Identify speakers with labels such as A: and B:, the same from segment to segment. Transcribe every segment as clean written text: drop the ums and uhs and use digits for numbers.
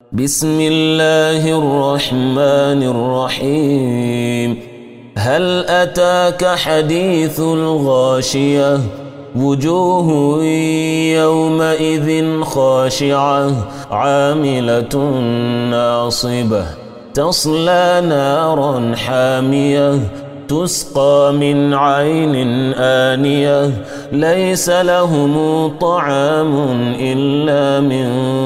A: بسم الله الرحمن الرحيم. هل أتاك حديث الغاشية؟ وجوه يومئذ خاشعة عاملة ناصبة تصلى نارا حامية تسقى من عين آنية ليس لهم طعام إلا من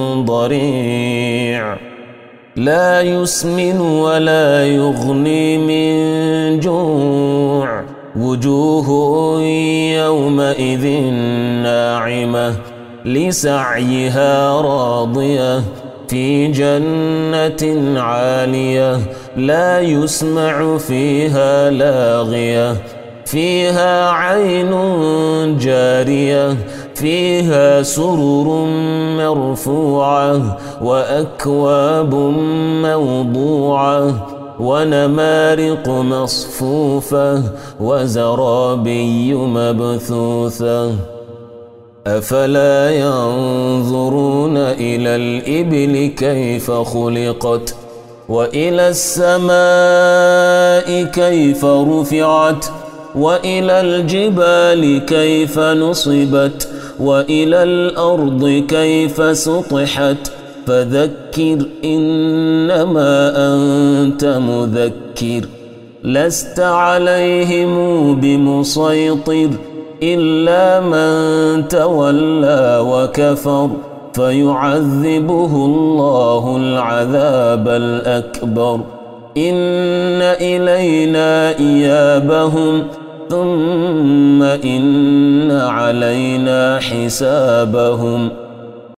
A: ضريع لا يسمن ولا يغني من جوع وجوه يومئذ ناعمة لسعيها راضية في جنة عالية لا يسمع فيها لاغية فيها عين جارية فيها سرر مرفوعة وأكواب موضوعة ونمارق مصفوفة وزرابي مبثوثة أفلا ينظرون إلى الإبل كيف خلقت وإلى السماء كيف رفعت وإلى الجبال كيف نصبت وإلى الأرض كيف سطحت فذكر إنما أنت مذكر لست عليهم بمسيطر إلا من تولى وكفر فيعذبه الله العذاب الأكبر إن إلينا إيابهم ثم إن علينا حسابهم